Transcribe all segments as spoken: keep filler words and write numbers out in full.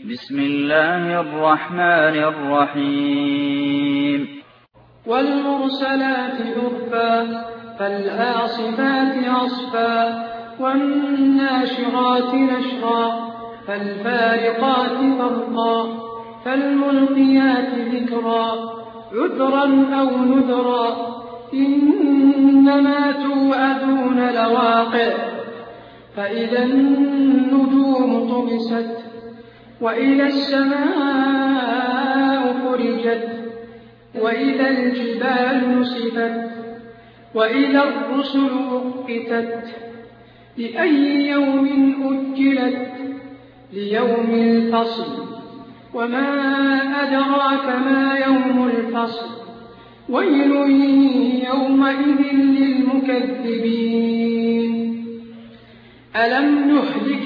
بسم الله الرحمن الرحيم والمرسلات عرفا فالعاصفات عصفا والناشرات نشرا فالفارقات فرقا فالملقيات ذكرا عذرا أو نذرا إنما توعدون لواقع فإذا النجوم طمست وإذا السماء فرجت وإذا الجبال نسفت وإذا الرسل أقتت لأي يوم أجلت ليوم الفصل وما أدراك ما يوم الفصل ويل يومئذ للمكذبين ألم نهلك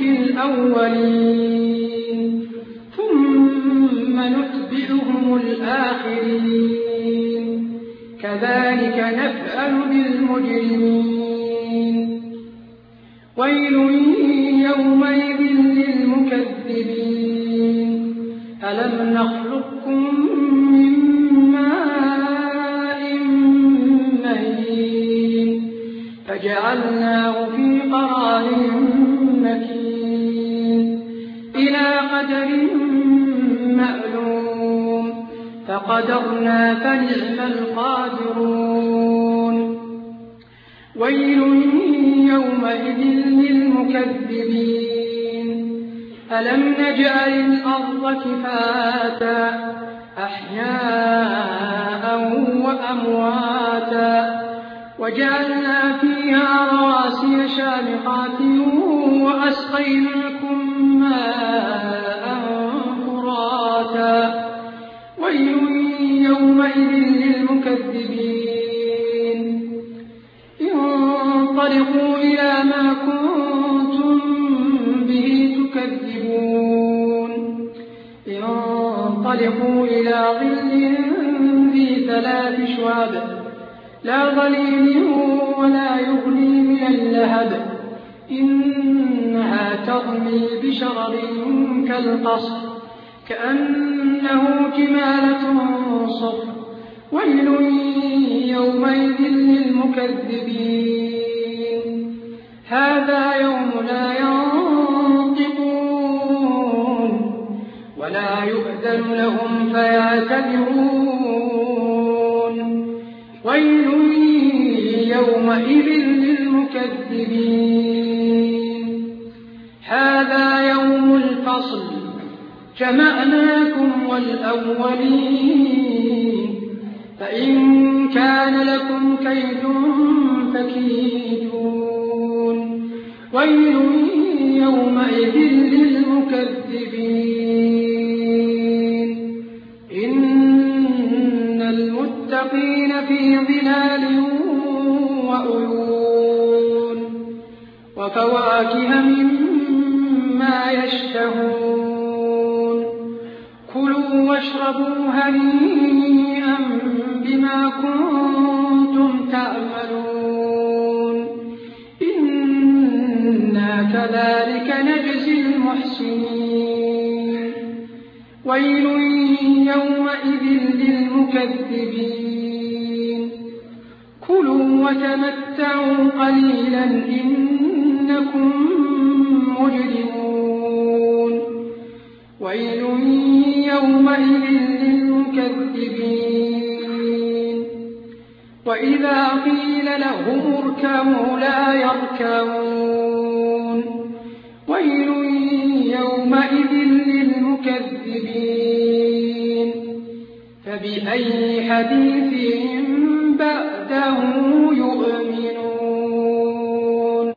الأولين ثم نتبعهم الآخرين كذلك نفعل بالمجرمين ويل يومئذ للمكذبين ألم نخلقكم من ماء مهين فجعلناه في قرار مكين إلى قدر معلوم فقدرنا فنعم القادرون ويل يومئذ للمكذبين ألم نجعل الأرض كفاتا أحياء وأمواتا وجعلنا فيها رواسي شامخات وأسقيناكم ماء فراتا ويل يومئذ للمكذبين انطلقوا إلى ما كنتم به تكذبون انطلقوا إلى ظل ذي ثلاث شعب لا ظليل ولا يغني من اللهب إنها ترمي بشرر كالقصر كأنه جمالة صفر ويل يومئذ للمكذبين هذا يوم لا ينطقون ولا يؤذن لهم فيعتذرون ويل يومئذ للمكذبين هذا يوم الفصل جمعناكم والأولين فإن كان لكم كيد فكيدون ويل يومئذ للمكذبين إن المتقين في ظلال وعيون وفواكه مما يشتهون كلوا واشربوا هنيئا بما كنتم تعملون إنا كذلك نجزي المحسنين ويل يومئذ للمكذبين كلوا وتمتعوا قليلا إنكم مجرمون ويل يومئذ للمكذبين وإذا قيل لهم اركعوا لا يركعون ويل يومئذ للمكذبين فبأي حديث بعده يؤمنون